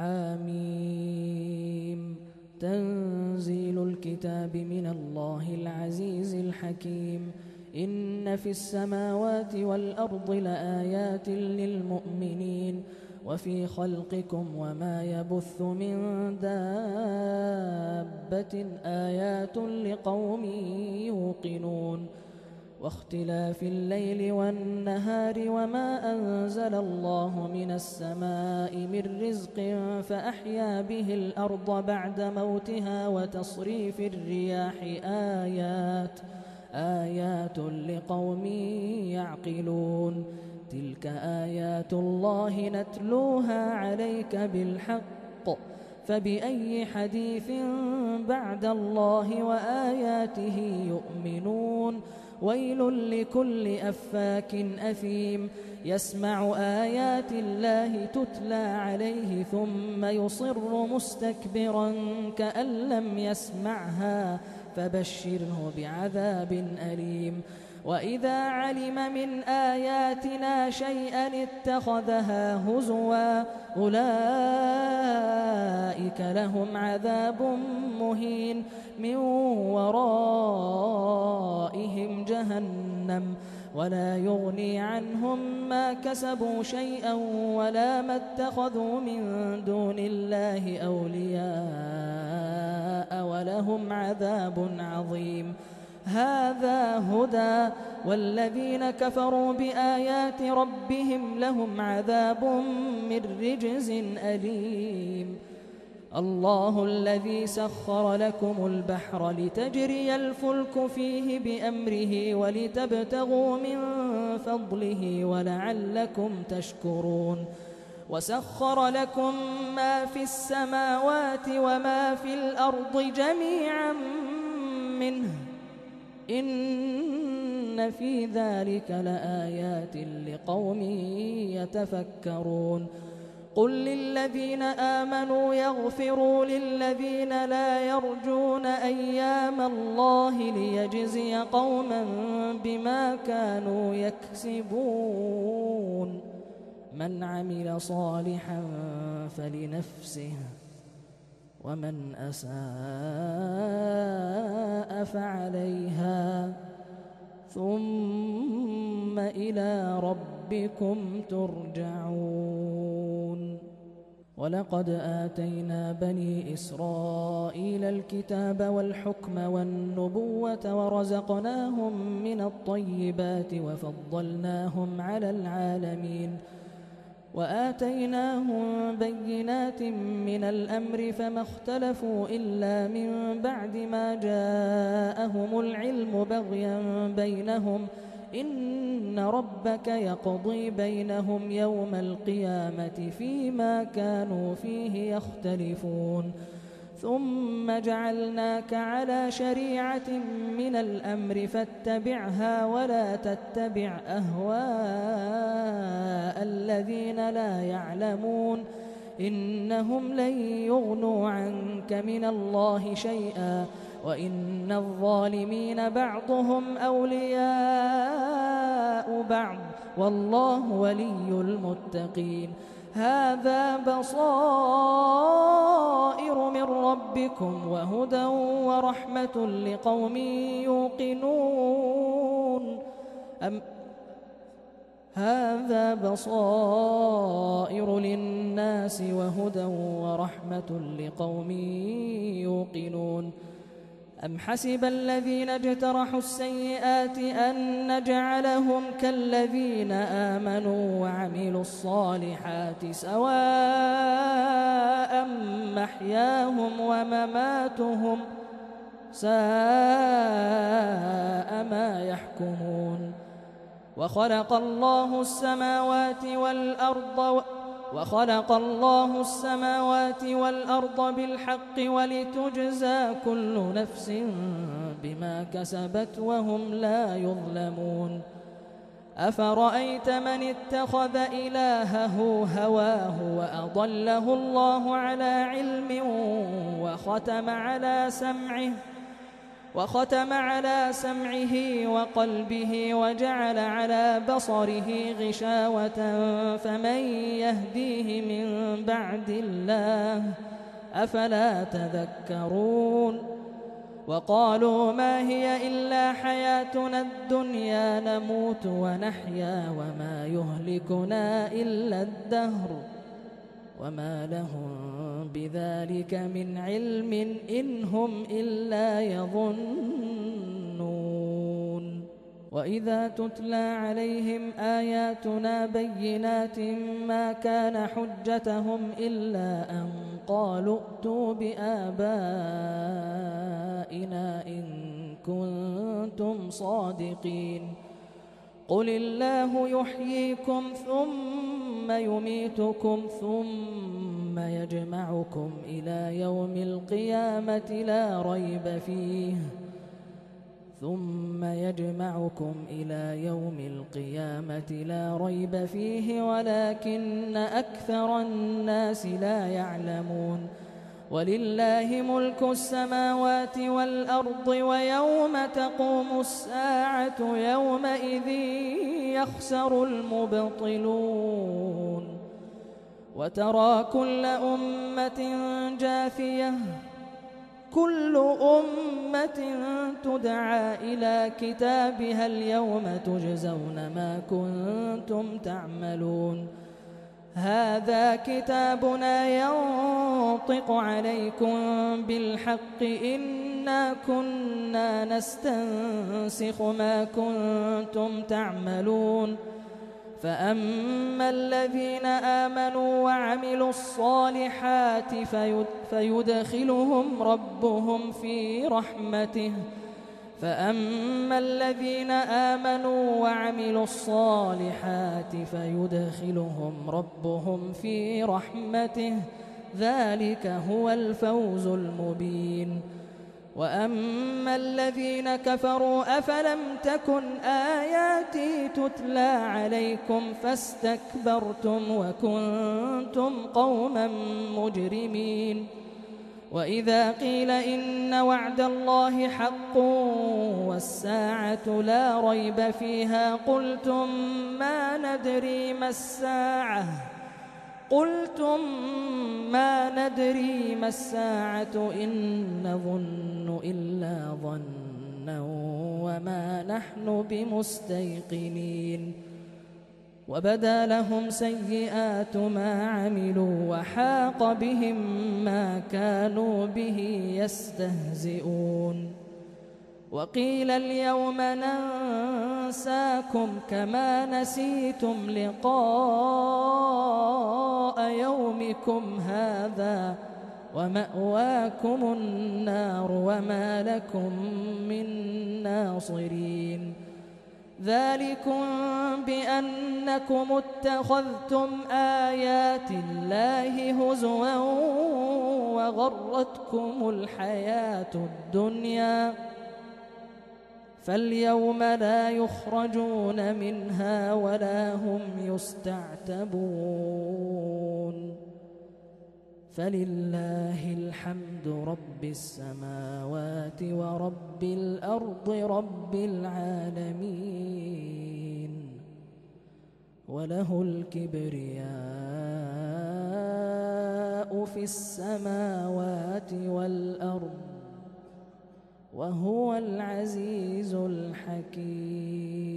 حميم. تنزيل الكتاب من الله العزيز الحكيم. إن في السماوات والأرض لآيات للمؤمنين وفي خلقكم وما يبث من دابة آيات لقوم يوقنون. واختلاف الليل والنهار وما أنزل الله من السماء من رزق فأحيا به الأرض بعد موتها وتصريف الرياح آيات لقوم يعقلون. تلك آيات الله نتلوها عليك بالحق فبأي حديث بعد الله وآياته يؤمنون. ويل لكل أفاك أثيم يسمع آيات الله تتلى عليه ثم يصر مستكبرا كأن لم يسمعها فبشره بعذاب أليم. وإذا علم من آياتنا شيئا اتخذها هزوا أولئك لهم عذاب مهين من ورائهم جهنم ولا يغني عنهم ما كسبوا شيئا ولا ما اتخذوا من دون الله أولياء ولهم عذاب عظيم. هذا هدى والذين كفروا بآيات ربهم لهم عذاب من رجز أليم. الله الذي سخر لكم البحر لتجري الفلك فيه بأمره ولتبتغوا من فضله ولعلكم تشكرون. وسخر لكم ما في السماوات وما في الأرض جميعا منه إن في ذلك لآيات لقوم يتفكرون. قل للذين آمنوا يغفروا للذين لا يرجون أيام الله ليجزي قوما بما كانوا يكسبون. من عمل صالحا فلنفسه ومن أساء فعليها ثم إلى ربكم ترجعون. ولقد آتينا بني إسرائيل الكتاب والحكم والنبوة ورزقناهم من الطيبات وفضلناهم على العالمين وآتيناهم بينات من الأمر فما اختلفوا إلا من بعد ما جاءهم العلم بغيا بينهم إن ربك يقضي بينهم يوم القيامة فيما كانوا فيه يختلفون. ثم جعلناك على شريعة من الأمر فاتبعها ولا تتبع أهواء الذين لا يعلمون إنهم لن يغنوا عنك من الله شيئا وإن الظالمين بعضهم أولياء بعض والله ولي المتقين. هذا بصائر من ربكم وهدى ورحمة لقوم يوقنون. هذا بصائر للناس وهدى ورحمة لقوم يوقنون. أم حسب الذين اجترحوا السيئات أن نجعلهم كالذين آمنوا وعملوا الصالحات سواء محياهم ومماتهم ساء ما يحكمون. وخلق الله السماوات والأرض بالحق ولتجزى كل نفس بما كسبت وهم لا يظلمون. أفرأيت من اتخذ إلهه هواه وأضله الله على علم وختم على سمعه وقلبه وجعل على بصره غشاوة فمن يهديه من بعد الله أفلا تذكرون وقالوا ما هي إلا حياتنا الدنيا نموت ونحيا وما يهلكنا إلا الدهر وما لهم بذلك من علم إن هم إلا يظنون وإذا تتلى عليهم آياتنا بينات ما كان حجتهم إلا أن قالوا ائتوا بآبائنا إن كنتم صادقين قل الله يحييكم ثم يميتكم ثم يجمعكم إلى يوم القيامة لا ريب فيه ولكن أكثر الناس لا يعلمون ولله ملك السماوات والأرض ويوم تقوم الساعة يومئذ يخسر المبطلون وترى كل أمة جاثية كل أمة تدعى إلى كتابها اليوم تجزون ما كنتم تعملون هذا كتابنا ينطق عليكم بالحق إنا كنا نستنسخ ما كنتم تعملون فأما الذين آمنوا وعملوا الصالحات فيدخلهم ربهم في رحمته فأما الذين آمنوا وعملوا الصالحات فيدخلهم ربهم في رحمته ذلك هو الفوز المبين وأما الذين كفروا أفلم تكن آياتي تتلى عليكم فاستكبرتم وكنتم قوما مجرمين وإذا قيل إن وعد الله حق والساعة لا ريب فيها قلتم ما ندري ما الساعة إن نظن إلا ظنا وما نحن بمستيقنين وبدا لهم سيئات ما عملوا وحاق بهم ما كانوا به يستهزئون وقيل اليوم ننساكم كما نسيتم لقاء يومكم هذا ومأواكم النار وما لكم من ناصرين ذلكم بأنكم اتخذتم آيات الله هزوا وغرتكم الحياة الدنيا فاليوم لا يخرجون منها ولا هم يستعتبون فلله الحمد رب السماوات ورب الأرض رب العالمين وله الكبرياء في السماوات والأرض وهو العزيز الحكيم